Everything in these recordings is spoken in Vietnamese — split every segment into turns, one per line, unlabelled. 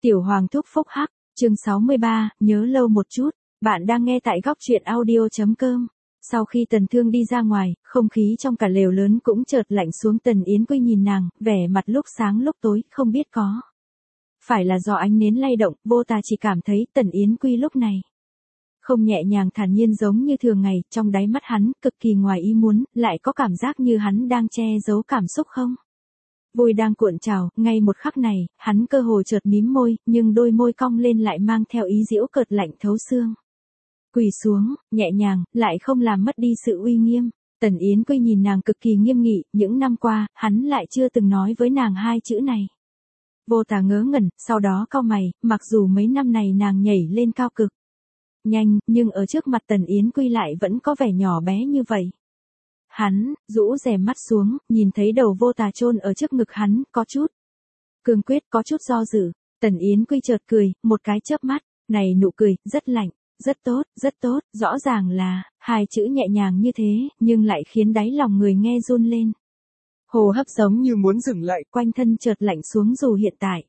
Tiểu Hoàng thúc phúc hắc, chương 63, nhớ lâu một chút, bạn đang nghe tại góc truyện audio.com. Sau khi Tần Thương đi ra ngoài, không khí trong cả lều lớn cũng chợt lạnh xuống. Tần Yến Quy nhìn nàng, vẻ mặt lúc sáng lúc tối, không biết có phải là do ánh nến lay động, vô tà chỉ cảm thấy Tần Yến Quy lúc này không nhẹ nhàng thản nhiên giống như thường ngày, trong đáy mắt hắn cực kỳ ngoài ý muốn, lại có cảm giác như hắn đang che giấu cảm xúc không. Vui đang cuộn trào, ngay một khắc này, hắn cơ hồ chợt mím môi, nhưng đôi môi cong lên lại mang theo ý giễu cợt lạnh thấu xương. Quỳ xuống, nhẹ nhàng, lại không làm mất đi sự uy nghiêm. Tần Yến Quy nhìn nàng cực kỳ nghiêm nghị, những năm qua, hắn lại chưa từng nói với nàng hai chữ này. Vô tà ngớ ngẩn, sau đó cau mày, mặc dù mấy năm này nàng nhảy lên cao cực nhanh, nhưng ở trước mặt Tần Yến Quy lại vẫn có vẻ nhỏ bé như vậy. Hắn, rũ rèm mắt xuống, nhìn thấy đầu vô tà chôn ở trước ngực hắn, có chút cương quyết, có chút do dự. Tần Yến Quy chợt cười, một cái chớp mắt, này nụ cười, rất lạnh, rất tốt, rõ ràng là, hai chữ nhẹ nhàng như thế, nhưng lại khiến đáy lòng người nghe run lên. Hô hấp giống như muốn dừng lại, quanh thân chợt lạnh xuống dù hiện tại.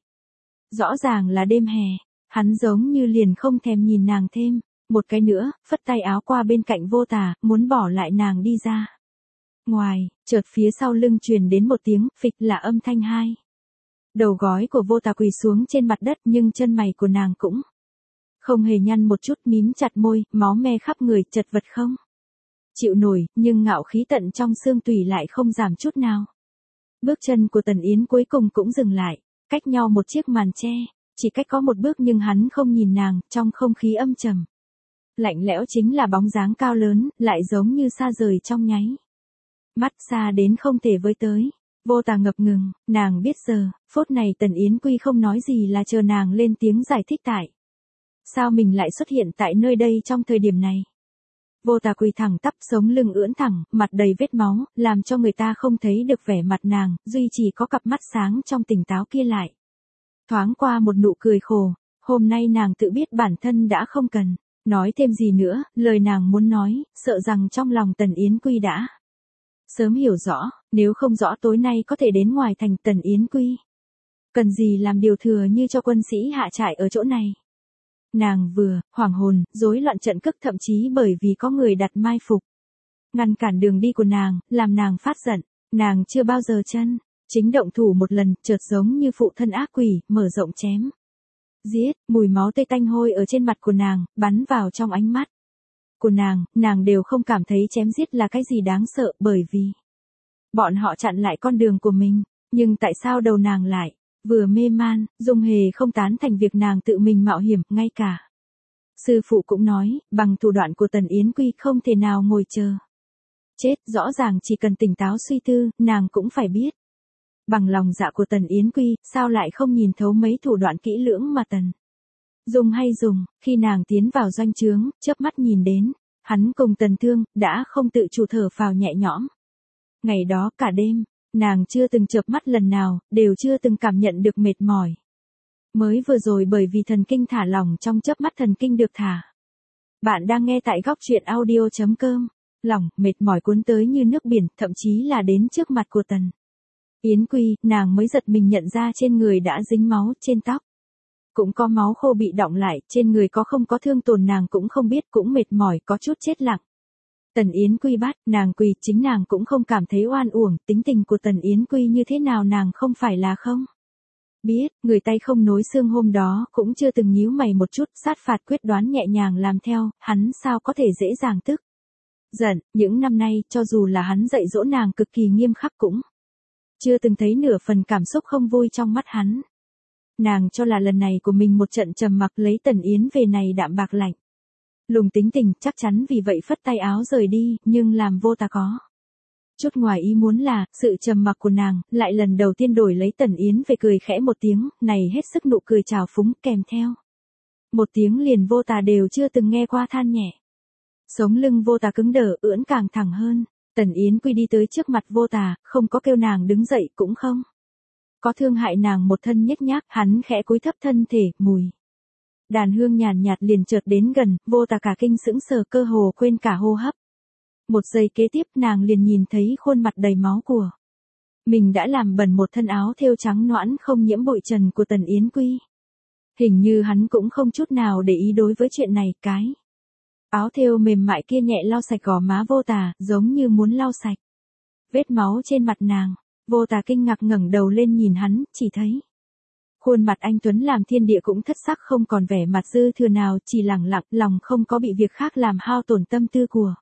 Rõ ràng là đêm hè, hắn giống như liền không thèm nhìn nàng thêm, một cái nữa, phất tay áo qua bên cạnh vô tà, muốn bỏ lại nàng đi ra. Ngoài, chợt phía sau lưng truyền đến một tiếng, phịch là âm thanh hai. Đầu gối của vô tà quỳ xuống trên mặt đất nhưng chân mày của nàng cũng không hề nhăn một chút, mím chặt môi, máu me khắp người, chật vật không chịu nổi, nhưng ngạo khí tận trong xương tủy lại không giảm chút nào. Bước chân của Tần Yến cuối cùng cũng dừng lại, cách nhau một chiếc màn che, chỉ cách có một bước nhưng hắn không nhìn nàng, trong không khí âm trầm. Lạnh lẽo chính là bóng dáng cao lớn, lại giống như xa rời trong nháy mắt, xa đến không thể với tới. Vô tà ngập ngừng, nàng biết giờ, phút này Tần Yến Quy không nói gì là chờ nàng lên tiếng giải thích tại sao mình lại xuất hiện tại nơi đây trong thời điểm này. Vô tà quỳ thẳng tắp, sống lưng ưỡn thẳng, mặt đầy vết máu, làm cho người ta không thấy được vẻ mặt nàng, duy chỉ có cặp mắt sáng trong tỉnh táo kia lại thoáng qua một nụ cười khổ. Hôm nay nàng tự biết bản thân đã không cần nói thêm gì nữa, lời nàng muốn nói, sợ rằng trong lòng Tần Yến Quy đã sớm hiểu rõ, nếu không rõ tối nay có thể đến ngoài thành. Tần Yến Quy cần gì làm điều thừa như cho quân sĩ hạ trại ở chỗ này. Nàng vừa hoảng hồn, rối loạn trận cước, thậm chí bởi vì có người đặt mai phục ngăn cản đường đi của nàng, làm nàng phát giận. Nàng chưa bao giờ chân chính động thủ một lần, chợt giống như phụ thân ác quỷ, mở rộng chém giết, mùi máu tươi tanh hôi ở trên mặt của nàng, bắn vào trong ánh mắt của nàng đều không cảm thấy chém giết là cái gì đáng sợ, bởi vì bọn họ chặn lại con đường của mình. Nhưng tại sao đầu nàng lại vừa mê man, Dung Hề không tán thành việc nàng tự mình mạo hiểm, ngay cả sư phụ cũng nói, bằng thủ đoạn của Tần Yến Quy không thể nào ngồi chờ chết, rõ ràng chỉ cần tỉnh táo suy tư, nàng cũng phải biết. Bằng lòng dạ của Tần Yến Quy, sao lại không nhìn thấu mấy thủ đoạn kỹ lưỡng mà Tần Dung hay dùng. Khi nàng tiến vào doanh trướng, chớp mắt nhìn đến hắn cùng Tần Thương, đã không tự chủ thở phào nhẹ nhõm. Ngày đó cả đêm, nàng chưa từng chợp mắt lần nào, đều chưa từng cảm nhận được mệt mỏi. Mới vừa rồi bởi vì thần kinh thả lỏng, trong chớp mắt thần kinh được thả. Bạn đang nghe tại góc truyện audio.com. Lỏng, mệt mỏi cuốn tới như nước biển, thậm chí là đến trước mặt của Tần Yến Quy, nàng mới giật mình nhận ra trên người đã dính máu, trên tóc cũng có máu khô bị đọng lại, trên người có không có thương tổn nàng cũng không biết, cũng mệt mỏi, có chút chết lặng. Tần Yến Quy bắt nàng quỳ, chính nàng cũng không cảm thấy oan uổng, tính tình của Tần Yến Quy như thế nào nàng không phải là không biết. Người tay không nối xương hôm đó cũng chưa từng nhíu mày một chút, sát phạt quyết đoán nhẹ nhàng làm theo, hắn sao có thể dễ dàng tức giận. Những năm nay, cho dù là hắn dạy dỗ nàng cực kỳ nghiêm khắc cũng chưa từng thấy nửa phần cảm xúc không vui trong mắt hắn. Nàng cho là lần này của mình một trận trầm mặc, lấy Tần Yến về này đạm bạc lạnh lùng tính tình, chắc chắn vì vậy phất tay áo rời đi, nhưng làm vô tà có chút ngoài ý muốn là, sự trầm mặc của nàng, lại lần đầu tiên đổi lấy Tần Yến về cười khẽ một tiếng, này hết sức nụ cười trào phúng, kèm theo một tiếng liền vô tà đều chưa từng nghe qua than nhẹ. Sống lưng vô tà cứng đờ, ưỡn càng thẳng hơn. Tần Yến Quy đi tới trước mặt vô tà, không có kêu nàng đứng dậy, cũng không có thương hại nàng một thân nhếch nhác, hắn khẽ cúi thấp thân thể, mùi đàn hương nhàn nhạt liền chợt đến gần, vô tà cả kinh sững sờ, cơ hồ quên cả hô hấp. Một giây kế tiếp nàng liền nhìn thấy khuôn mặt đầy máu của mình đã làm bẩn một thân áo thêu trắng nõn không nhiễm bụi trần của Tần Yến Quy. Hình như hắn cũng không chút nào để ý đối với chuyện này, cái áo thêu mềm mại kia nhẹ lau sạch gò má Vô Tà, giống như muốn lau sạch vết máu trên mặt nàng. Vô Tà kinh ngạc ngẩng đầu lên nhìn hắn, chỉ thấy khuôn mặt anh tuấn làm thiên địa cũng thất sắc, không còn vẻ mặt dư thừa nào, chỉ lẳng lặng, lòng không có bị việc khác làm hao tổn tâm tư của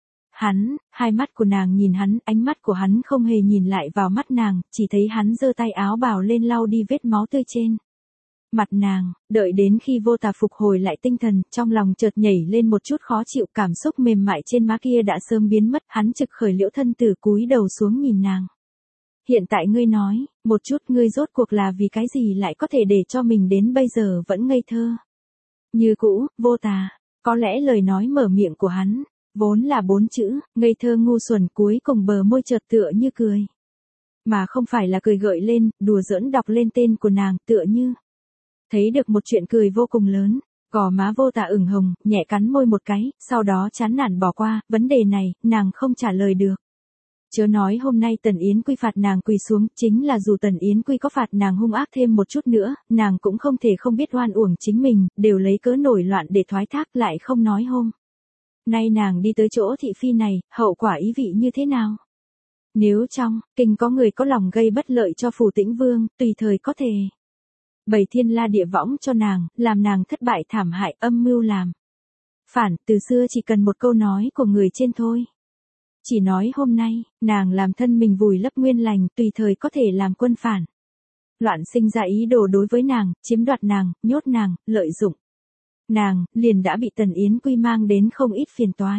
hắn. Hai mắt của nàng nhìn hắn, ánh mắt của hắn không hề nhìn lại vào mắt nàng, chỉ thấy hắn giơ tay áo bào lên lau đi vết máu tươi trên mặt nàng. Đợi đến khi Vô Tà phục hồi lại tinh thần, trong lòng chợt nhảy lên một chút khó chịu, cảm xúc mềm mại trên má kia đã sớm biến mất. Hắn trực khởi liễu thân tử, cúi đầu xuống nhìn nàng. Hiện tại ngươi nói, một chút, ngươi rốt cuộc là vì cái gì lại có thể để cho mình đến bây giờ vẫn ngây thơ như cũ, Vô Tà. Có lẽ lời nói mở miệng của hắn vốn là 4 chữ, ngây thơ ngu xuẩn, cuối cùng bờ môi chợt tựa như cười. Mà không phải là cười gợi lên, đùa giỡn đọc lên tên của nàng, tựa như thấy được một chuyện cười vô cùng lớn. Gò má Vô Tà ửng hồng, nhẹ cắn môi một cái, sau đó chán nản bỏ qua, vấn đề này, nàng không trả lời được. Chớ nói hôm nay Tần Yến Quy phạt nàng quỳ xuống, chính là dù Tần Yến Quy có phạt nàng hung ác thêm một chút nữa, nàng cũng không thể không biết oan uổng chính mình, đều lấy cớ nổi loạn để thoái thác, lại không nói hôm nay nàng đi tới chỗ thị phi này, hậu quả ý vị như thế nào. Nếu trong kinh có người có lòng gây bất lợi cho Phù Tĩnh Vương, tùy thời có thể bày thiên la địa võng cho nàng, làm nàng thất bại thảm hại, âm mưu làm phản. Từ xưa chỉ cần một câu nói của người trên thôi. Chỉ nói hôm nay, nàng làm thân mình vùi lấp nguyên lành, tùy thời có thể làm quân phản loạn sinh ra ý đồ đối với nàng, chiếm đoạt nàng, nhốt nàng, lợi dụng nàng, liền đã bị Tần Yến Quy mang đến không ít phiền toái.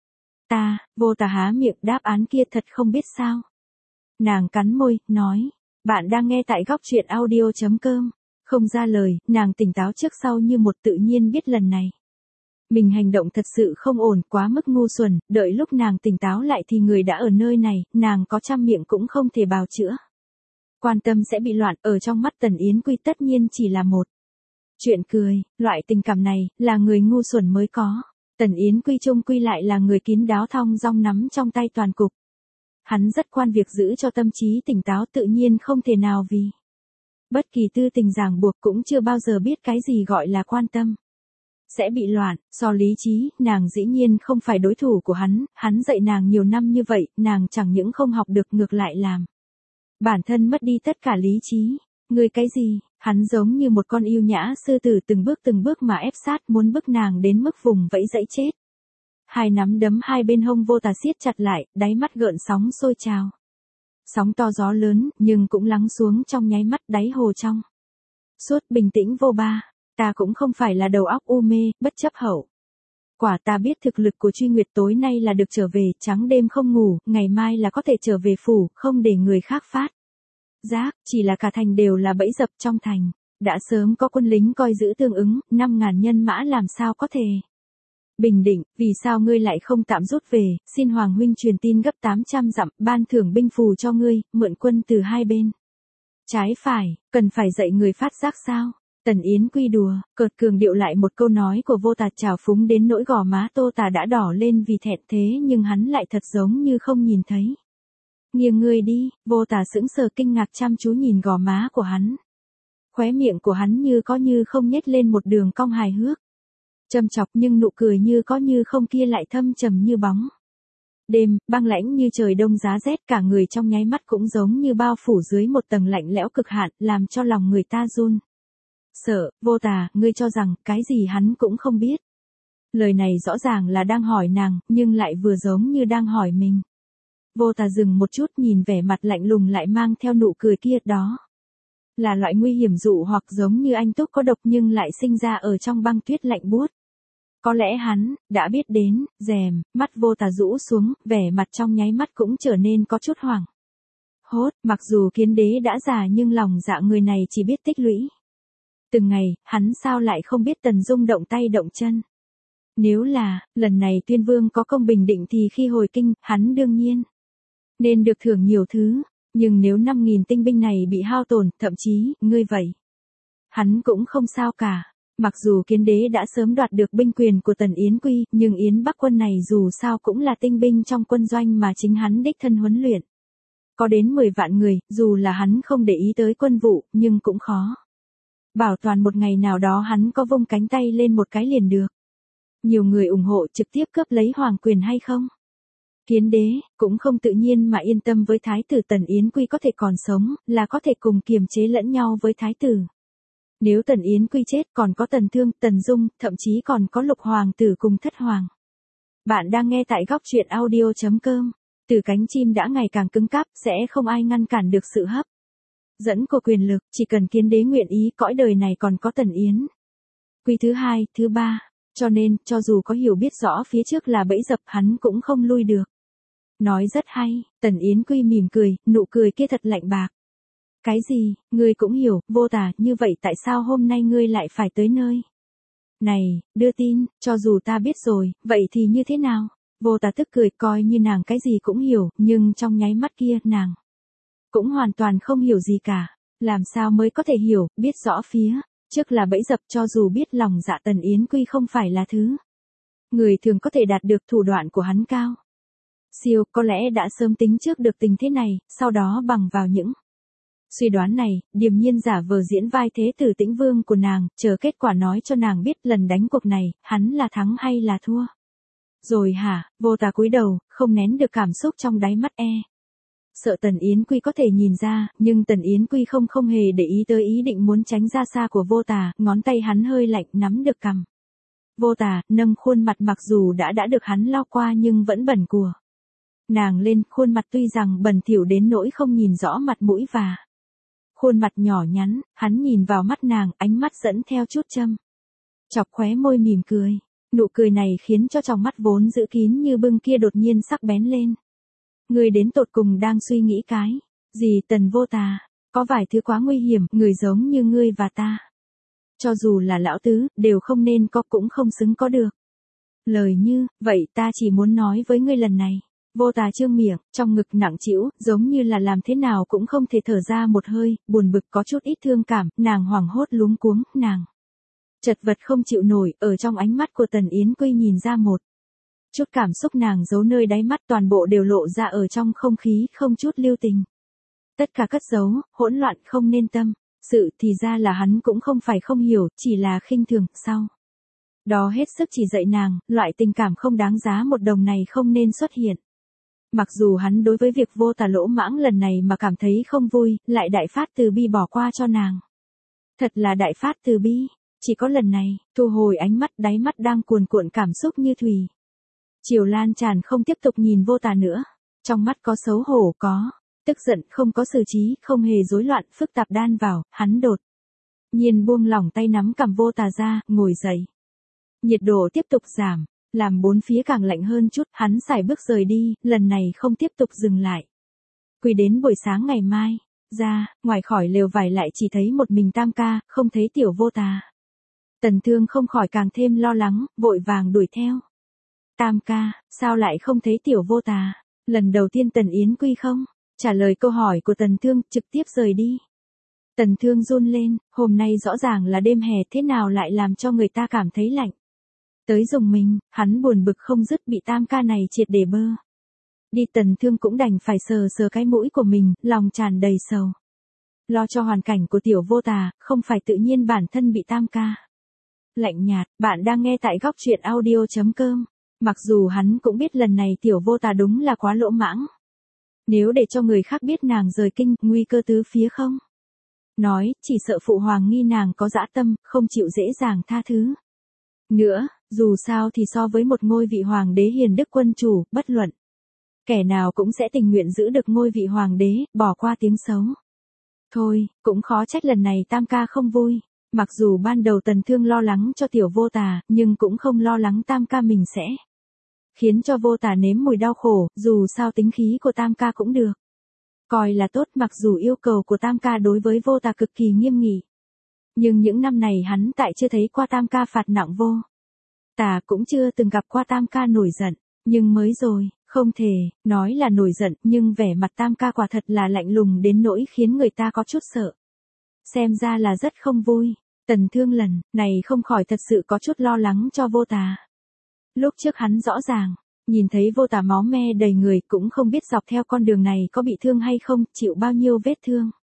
Ta, Vô Tà há miệng, đáp án kia thật không biết sao. Nàng cắn môi, nói, bạn đang nghe tại góc truyện audio.com. Không ra lời, nàng tỉnh táo trước sau như một, tự nhiên biết lần này mình hành động thật sự không ổn, quá mức ngu xuẩn. Đợi lúc nàng tỉnh táo lại thì người đã ở nơi này, nàng có trăm miệng cũng không thể bào chữa. Quan tâm sẽ bị loạn, ở trong mắt Tần Yến Quy tất nhiên chỉ là một chuyện cười. Loại tình cảm này, là người ngu xuẩn mới có. Tần Yến Quy chung quy lại là người kín đáo thong dong nắm trong tay toàn cục. Hắn rất quan việc giữ cho tâm trí tỉnh táo, tự nhiên không thể nào vì bất kỳ tư tình ràng buộc, cũng chưa bao giờ biết cái gì gọi là quan tâm sẽ bị loạn. So lý trí, nàng dĩ nhiên không phải đối thủ của hắn dạy nàng nhiều năm như vậy, nàng chẳng những không học được, ngược lại làm bản thân mất đi tất cả lý trí. Ngươi cái gì? Hắn giống như một con yêu nhã sư tử, từng bước mà ép sát, muốn bức nàng đến mức vùng vẫy dãy chết. Hai nắm đấm hai bên hông Vô Tà siết chặt lại, đáy mắt gợn sóng sôi trào. Sóng to gió lớn, nhưng cũng lắng xuống trong nháy mắt. Đáy hồ trong suốt bình tĩnh vô ba. Ta cũng không phải là đầu óc u mê, bất chấp hậu quả. Ta biết thực lực của Truy Nguyệt, tối nay là được trở về, trắng đêm không ngủ, ngày mai là có thể trở về phủ, không để người khác phát giác. Chỉ là cả thành đều là bẫy dập, trong thành đã sớm có quân lính coi giữ tương ứng, 5.000 nhân mã, làm sao có thể bình định. Vì sao ngươi lại không tạm rút về, xin Hoàng huynh truyền tin gấp 800 dặm, ban thưởng binh phù cho ngươi, mượn quân từ hai bên trái phải, cần phải dạy người phát giác sao? Tần Yến Quy đùa cợt cường điệu lại một câu nói của Vô Tà, trào phúng đến nỗi gò má Tô Tà đã đỏ lên vì thẹn, thế nhưng hắn lại thật giống như không nhìn thấy. Nghiêng người đi. Vô Tà sững sờ kinh ngạc chăm chú nhìn gò má của hắn. Khóe miệng của hắn như có như không nhếch lên một đường cong hài hước, châm chọc, nhưng nụ cười như có như không kia lại thâm trầm như bóng đêm, băng lãnh như trời đông giá rét. Cả người trong nháy mắt cũng giống như bao phủ dưới một tầng lạnh lẽo cực hạn, làm cho lòng người ta run sợ. Vô Tà, ngươi cho rằng cái gì hắn cũng không biết. Lời này rõ ràng là đang hỏi nàng, nhưng lại vừa giống như đang hỏi mình. Vô Tà dừng một chút, nhìn vẻ mặt lạnh lùng lại mang theo nụ cười kia, đó là loại nguy hiểm dụ hoặc giống như anh túc có độc, nhưng lại sinh ra ở trong băng tuyết lạnh buốt. Có lẽ hắn đã biết đến. Rèm mắt Vô Tà rũ xuống, vẻ mặt trong nháy mắt cũng trở nên có chút hoảng hốt. Mặc dù Kiến Đế đã già, nhưng lòng dạ người này chỉ biết tích lũy từng ngày, hắn sao lại không biết Tần Dung động tay động chân. Nếu là lần này Tuyên Vương có công bình định thì khi hồi kinh, hắn đương nhiên nên được thưởng nhiều thứ. Nhưng nếu 5.000 tinh binh này bị hao tổn, thậm chí, ngươi vậy, hắn cũng không sao cả. Mặc dù Kiến Đế đã sớm đoạt được binh quyền của Tần Yến Quy, nhưng Yến Bắc quân này dù sao cũng là tinh binh trong quân doanh mà chính hắn đích thân huấn luyện. Có đến 10 vạn người, dù là hắn không để ý tới quân vụ, nhưng cũng khó Bảo toàn một ngày nào đó hắn có vung cánh tay lên một cái liền được. Nhiều người ủng hộ trực tiếp cướp lấy hoàng quyền hay không? Kiến đế, cũng không tự nhiên mà yên tâm với thái tử Tần Yến Quy có thể còn sống, là có thể cùng kiềm chế lẫn nhau với thái tử. Nếu Tần Yến Quy chết còn có Tần Thương, Tần Dung, thậm chí còn có Lục Hoàng tử cùng Thất Hoàng. Bạn đang nghe tại góc truyện audio.com. Từ cánh chim đã ngày càng cứng cáp, sẽ không ai ngăn cản được sự hấp dẫn của quyền lực, chỉ cần kiến đế nguyện ý cõi đời này còn có Tần Yến Quy thứ hai, thứ ba. Cho nên, cho dù có hiểu biết rõ phía trước là bẫy dập hắn cũng không lui được. Nói rất hay, Tần Yến Quy mỉm cười, nụ cười kia thật lạnh bạc. Cái gì, ngươi cũng hiểu, Vô Tà, như vậy tại sao hôm nay ngươi lại phải tới nơi này, đưa tin, cho dù ta biết rồi, vậy thì như thế nào? Vô Tà tức cười, coi như nàng cái gì cũng hiểu, nhưng trong nháy mắt kia, nàng cũng hoàn toàn không hiểu gì cả. Làm sao mới có thể hiểu, biết rõ phía trước là bẫy dập, cho dù biết lòng dạ Tần Yến Quy không phải là thứ người thường có thể đạt được, thủ đoạn của hắn cao siêu, có lẽ đã sớm tính trước được tình thế này, sau đó bằng vào những suy đoán này, điềm nhiên giả vờ diễn vai thế tử Tĩnh Vương của nàng, chờ kết quả nói cho nàng biết lần đánh cuộc này, hắn là thắng hay là thua. Rồi hả, Vô Tà cúi đầu, không nén được cảm xúc trong đáy mắt sợ Tần Yến Quy có thể nhìn ra, nhưng Tần Yến Quy không hề để ý tới ý định muốn tránh ra xa của Vô Tà, ngón tay hắn hơi lạnh nắm được cằm Vô Tà, nâng khuôn mặt mặc dù đã được hắn lau qua nhưng vẫn bẩn của nàng lên, khuôn mặt tuy rằng bẩn thỉu đến nỗi không nhìn rõ mặt mũi và khuôn mặt nhỏ nhắn, hắn nhìn vào mắt nàng, ánh mắt dẫn theo chút châm chọc, khóe môi mỉm cười. Nụ cười này khiến cho tròng mắt vốn giữ kín như bưng kia đột nhiên sắc bén lên. Người đến tột cùng đang suy nghĩ cái gì? Tần Vô Tà, có vài thứ quá nguy hiểm, người giống như ngươi và ta, cho dù là lão tứ, đều không nên có, cũng không xứng có được. Lời như vậy, ta chỉ muốn nói với ngươi lần này. Vô Tà trương miệng, trong ngực nặng trĩu, giống như là làm thế nào cũng không thể thở ra một hơi, buồn bực có chút ít thương cảm, nàng hoảng hốt luống cuống, nàng chật vật không chịu nổi, ở trong ánh mắt của Tần Yến Quy nhìn ra một chút cảm xúc nàng giấu nơi đáy mắt, toàn bộ đều lộ ra ở trong không khí, không chút lưu tình. Tất cả cất giấu, hỗn loạn, không nên tâm. Sự thì ra là hắn cũng không phải không hiểu, chỉ là khinh thường, sau đó hết sức chỉ dạy nàng, loại tình cảm không đáng giá một đồng này không nên xuất hiện. Mặc dù hắn đối với việc Vô Tà lỗ mãng lần này mà cảm thấy không vui, lại đại phát từ bi bỏ qua cho nàng. Thật là đại phát từ bi, chỉ có lần này, thu hồi ánh mắt, đáy mắt đang cuồn cuộn cảm xúc như thủy chiều lan tràn, không tiếp tục nhìn Vô Tà nữa. Trong mắt có xấu hổ, có tức giận, không có xử trí, không hề rối loạn, phức tạp đan vào, hắn đột nhiên buông lỏng tay nắm cằm Vô Tà ra, ngồi dậy. Nhiệt độ tiếp tục giảm, làm bốn phía càng lạnh hơn chút, hắn sải bước rời đi, lần này không tiếp tục dừng lại. Quy đến buổi sáng ngày mai, ra, ngoài khỏi lều vải lại chỉ thấy một mình Tam ca, không thấy tiểu Vô Tà. Tần Thương không khỏi càng thêm lo lắng, vội vàng đuổi theo. Tam ca, sao lại không thấy tiểu Vô Tà? Lần đầu tiên Tần Yến Quy không trả lời câu hỏi của Tần Thương, trực tiếp rời đi. Tần Thương run lên, hôm nay rõ ràng là đêm hè, thế nào lại làm cho người ta cảm thấy lạnh. Tới dùng mình, hắn buồn bực không dứt, bị Tam ca này triệt để bơ đi. Tần Thương cũng đành phải sờ sờ cái mũi của mình, lòng tràn đầy sầu lo cho hoàn cảnh của tiểu Vô Tà, không phải tự nhiên bản thân bị Tam ca lạnh nhạt. Bạn đang nghe tại góc truyện audio.com. Mặc dù hắn cũng biết lần này tiểu Vô Tà đúng là quá lỗ mãng. Nếu để cho người khác biết nàng rời kinh, nguy cơ tứ phía không nói, chỉ sợ phụ hoàng nghi nàng có dã tâm, không chịu dễ dàng tha thứ. Nữa, dù sao thì so với một ngôi vị hoàng đế hiền đức quân chủ, bất luận kẻ nào cũng sẽ tình nguyện giữ được ngôi vị hoàng đế, bỏ qua tiếng xấu. Thôi, cũng khó trách lần này Tam ca không vui. Mặc dù ban đầu Tần Thương lo lắng cho tiểu Vô Tà, nhưng cũng không lo lắng Tam ca mình sẽ khiến cho Vô Tà nếm mùi đau khổ, dù sao tính khí của Tam ca cũng được coi là tốt, mặc dù yêu cầu của Tam ca đối với Vô Tà cực kỳ nghiêm nghị. Nhưng những năm này hắn tại chưa thấy qua Tam ca phạt nặng Vô Tà, cũng chưa từng gặp qua Tam ca nổi giận, nhưng mới rồi, không thể nói là nổi giận, nhưng vẻ mặt Tam ca quả thật là lạnh lùng đến nỗi khiến người ta có chút sợ. Xem ra là rất không vui. Tần Thương lần này không khỏi thật sự có chút lo lắng cho Vô Tà. Lúc trước hắn rõ ràng nhìn thấy Vô Tà máu me đầy người, cũng không biết dọc theo con đường này có bị thương hay không, chịu bao nhiêu vết thương.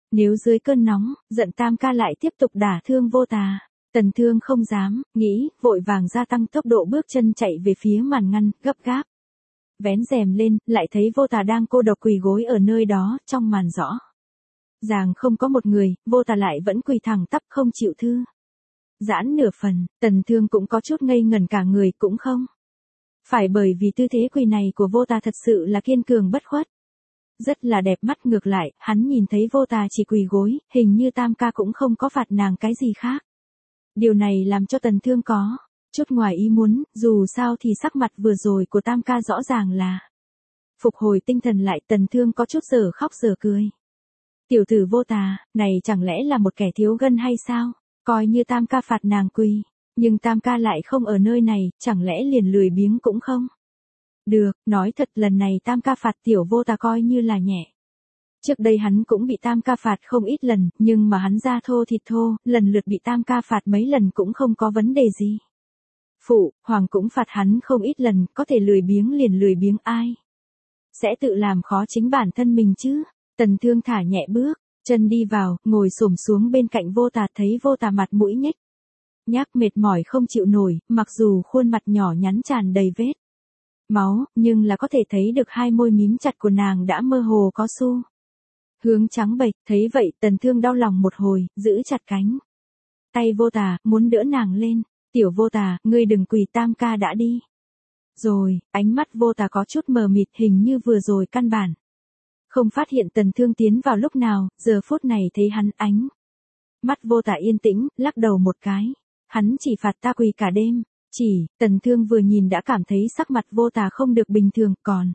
Nếu dưới cơn nóng, giận tam ca lại tiếp tục đả thương Vô Tà. Tần Thương không dám, nghĩ, vội vàng gia tăng tốc độ bước chân chạy về phía màn ngăn, gấp gáp. Vén rèm lên, lại thấy Vô Tà đang cô độc quỳ gối ở nơi đó, trong màn rõ ràng không có một người, Vô Tà lại vẫn quỳ thẳng tắp không chịu thư giãn nửa phần, Tần Thương cũng có chút ngây ngẩn cả người, cũng không phải bởi vì tư thế quỳ này của Vô Tà thật sự là kiên cường bất khuất. Rất là đẹp mắt, ngược lại, hắn nhìn thấy Vô Tà chỉ quỳ gối, hình như tam ca cũng không có phạt nàng cái gì khác. Điều này làm cho Tần Thương có chút ngoài ý muốn, dù sao thì sắc mặt vừa rồi của tam ca rõ ràng là phục hồi tinh thần lại. Tần Thương có chút giờ khóc giờ cười. Tiểu tử Vô Tà, này chẳng lẽ là một kẻ thiếu gân hay sao? Coi như tam ca phạt nàng quỳ, nhưng tam ca lại không ở nơi này, chẳng lẽ liền lười biếng cũng không? Được, nói thật lần này tam ca phạt tiểu Vô Tà coi như là nhẹ. Trước đây hắn cũng bị tam ca phạt không ít lần, nhưng mà hắn da thô thịt thô, lần lượt bị tam ca phạt mấy lần cũng không có vấn đề gì. Phụ, Hoàng cũng phạt hắn không ít lần, có thể lười biếng liền lười biếng ai? Sẽ tự làm khó chính bản thân mình chứ? Tần Thương thả nhẹ bước, chân đi vào, ngồi xổm xuống bên cạnh Vô Tà, thấy Vô Tà mặt mũi nhếch nhác mệt mỏi không chịu nổi, mặc dù khuôn mặt nhỏ nhắn tràn đầy vết máu, nhưng là có thể thấy được hai môi mím chặt của nàng đã mơ hồ có xu hướng trắng bệch. Thấy vậy Tần Thương đau lòng một hồi, giữ chặt cánh tay Vô Tà, muốn đỡ nàng lên. Tiểu Vô Tà, ngươi đừng quỳ, tam ca đã đi rồi. Ánh mắt Vô Tà có chút mờ mịt, hình như vừa rồi căn bản không phát hiện Tần Thương tiến vào lúc nào, giờ phút này thấy hắn, ánh mắt Vô Tà yên tĩnh, lắc đầu một cái. Hắn chỉ phạt ta quỳ cả đêm. Tần Thương vừa nhìn đã cảm thấy sắc mặt Vô Tà không được bình thường, còn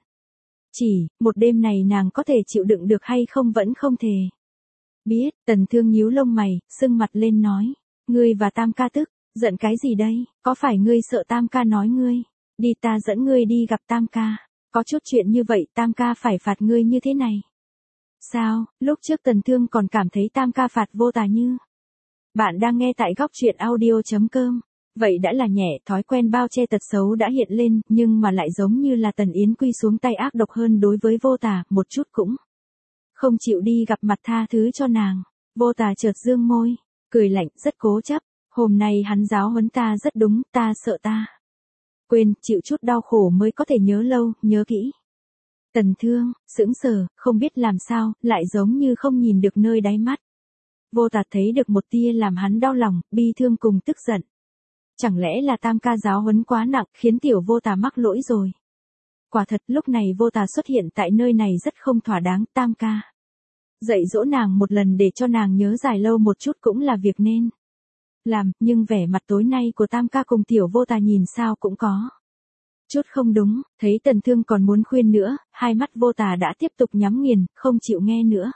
một đêm này nàng có thể chịu đựng được hay không vẫn không thể biết. Tần Thương nhíu lông mày, sưng mặt lên nói, ngươi và tam ca tức giận cái gì đây? Có phải ngươi sợ tam ca nói ngươi đi, ta dẫn ngươi đi gặp tam ca. Có chút chuyện như vậy tam ca phải phạt ngươi như thế này sao? Lúc trước Tần Thương còn cảm thấy tam ca phạt Vô Tà như. Bạn đang nghe tại góc truyện audio.com. Vậy đã là nhẹ, thói quen bao che tật xấu đã hiện lên, nhưng mà lại giống như là Tần Yến Quy xuống tay ác độc hơn đối với Vô Tà, một chút cũng không chịu đi gặp mặt tha thứ cho nàng. Vô Tà chợt dương môi, cười lạnh, rất cố chấp. Hôm nay hắn giáo huấn ta rất đúng, ta sợ ta quên, chịu chút đau khổ mới có thể nhớ lâu, nhớ kỹ. Tần Thương sững sờ, không biết làm sao, lại giống như không nhìn được nơi đáy mắt. Vô Tà thấy được một tia làm hắn đau lòng, bi thương cùng tức giận. Chẳng lẽ là tam ca giáo huấn quá nặng, khiến tiểu Vô Tà mắc lỗi rồi? Quả thật, lúc này Vô Tà xuất hiện tại nơi này rất không thỏa đáng. Tam ca dạy dỗ nàng một lần để cho nàng nhớ dài lâu một chút cũng là việc nên làm, nhưng vẻ mặt tối nay của tam ca cùng tiểu Vô Tà nhìn sao cũng có chút không đúng. Thấy Tần Thương còn muốn khuyên nữa, hai mắt Vô Tà đã tiếp tục nhắm nghiền, không chịu nghe nữa.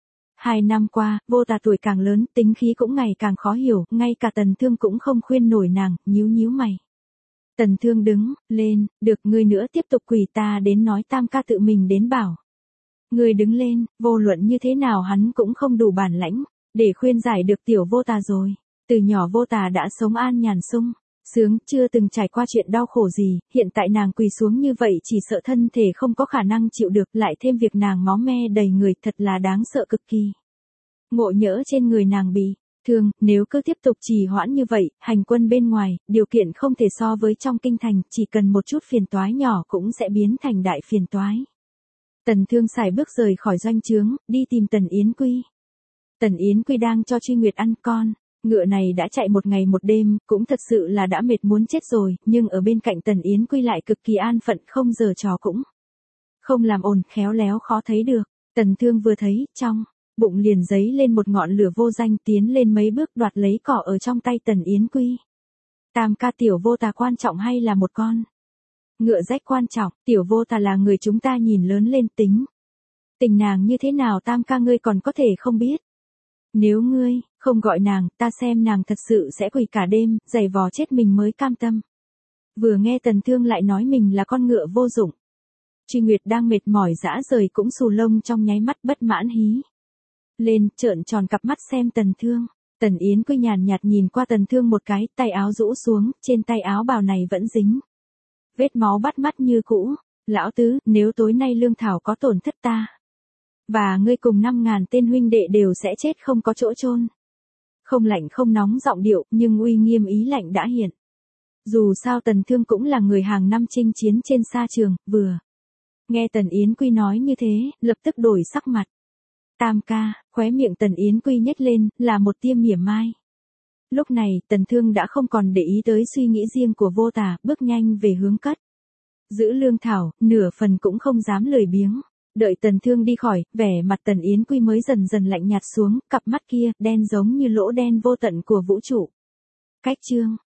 2 năm qua, Vô Tà tuổi càng lớn, tính khí cũng ngày càng khó hiểu, ngay cả Tần Thương cũng không khuyên nổi nàng, nhíu mày. Tần Thương đứng lên, được, ngươi nữa tiếp tục quỳ, ta đến nói tam ca tự mình đến bảo. Ngươi đứng lên, vô luận như thế nào hắn cũng không đủ bản lãnh để khuyên giải được tiểu Vô Tà rồi. Từ nhỏ Vô Tà đã sống an nhàn sung sướng, chưa từng trải qua chuyện đau khổ gì, hiện tại nàng quỳ xuống như vậy chỉ sợ thân thể không có khả năng chịu được, lại thêm việc nàng máu me đầy người, thật là đáng sợ cực kỳ. Ngộ nhỡ trên người nàng bị thương, nếu cứ tiếp tục trì hoãn như vậy, hành quân bên ngoài, điều kiện không thể so với trong kinh thành, chỉ cần một chút phiền toái nhỏ cũng sẽ biến thành đại phiền toái. Tần Thương xài bước rời khỏi doanh trướng, đi tìm Tần Yến Quy. Tần Yến Quy đang cho Truy Nguyệt ăn con ngựa này đã chạy một ngày một đêm, cũng thật sự là đã mệt muốn chết rồi, nhưng ở bên cạnh Tần Yến Quy lại cực kỳ an phận, không giở trò cũng không làm ồn, khéo léo khó thấy được. Tần Thương vừa thấy, trong bụng liền giấy lên một ngọn lửa vô danh, tiến lên mấy bước đoạt lấy cỏ ở trong tay Tần Yến Quy. Tam ca, tiểu Vô Tà quan trọng hay là một con ngựa rách quan trọng? Tiểu Vô Tà là người chúng ta nhìn lớn lên, tình nàng như thế nào tam ca ngươi còn có thể không biết? Nếu ngươi không gọi nàng, ta xem nàng thật sự sẽ quỳ cả đêm, giày vò chết mình mới cam tâm. Vừa nghe Tần Thương lại nói mình là con ngựa vô dụng, Truy Nguyệt đang mệt mỏi rã rời cũng xù lông trong nháy mắt, bất mãn hí lên, trợn tròn cặp mắt xem Tần Thương. Tần Yến Quy nhàn nhạt nhìn qua Tần Thương một cái, tay áo rũ xuống, trên tay áo bào này vẫn dính vết máu bắt mắt như cũ. Lão tứ, nếu tối nay lương thảo có tổn thất ta Và ngươi cùng 5.000 tên huynh đệ đều sẽ chết không có chỗ chôn. Không lạnh không nóng giọng điệu, nhưng uy nghiêm ý lạnh đã hiện. Dù sao Tần Thương cũng là người hàng năm chinh chiến trên sa trường, vừa nghe Tần Yến Quy nói như thế, lập tức đổi sắc mặt. Tam ca, khóe miệng Tần Yến Quy nhếch lên, là một tia mỉa mai. Lúc này, Tần Thương đã không còn để ý tới suy nghĩ riêng của Vô Tà, bước nhanh về hướng cất giữ lương thảo, nửa phần cũng không dám lười biếng. Đợi Tần Thương đi khỏi, vẻ mặt Tần Yến Quy mới dần dần lạnh nhạt xuống, cặp mắt kia, đen giống như lỗ đen vô tận của vũ trụ. Cách chương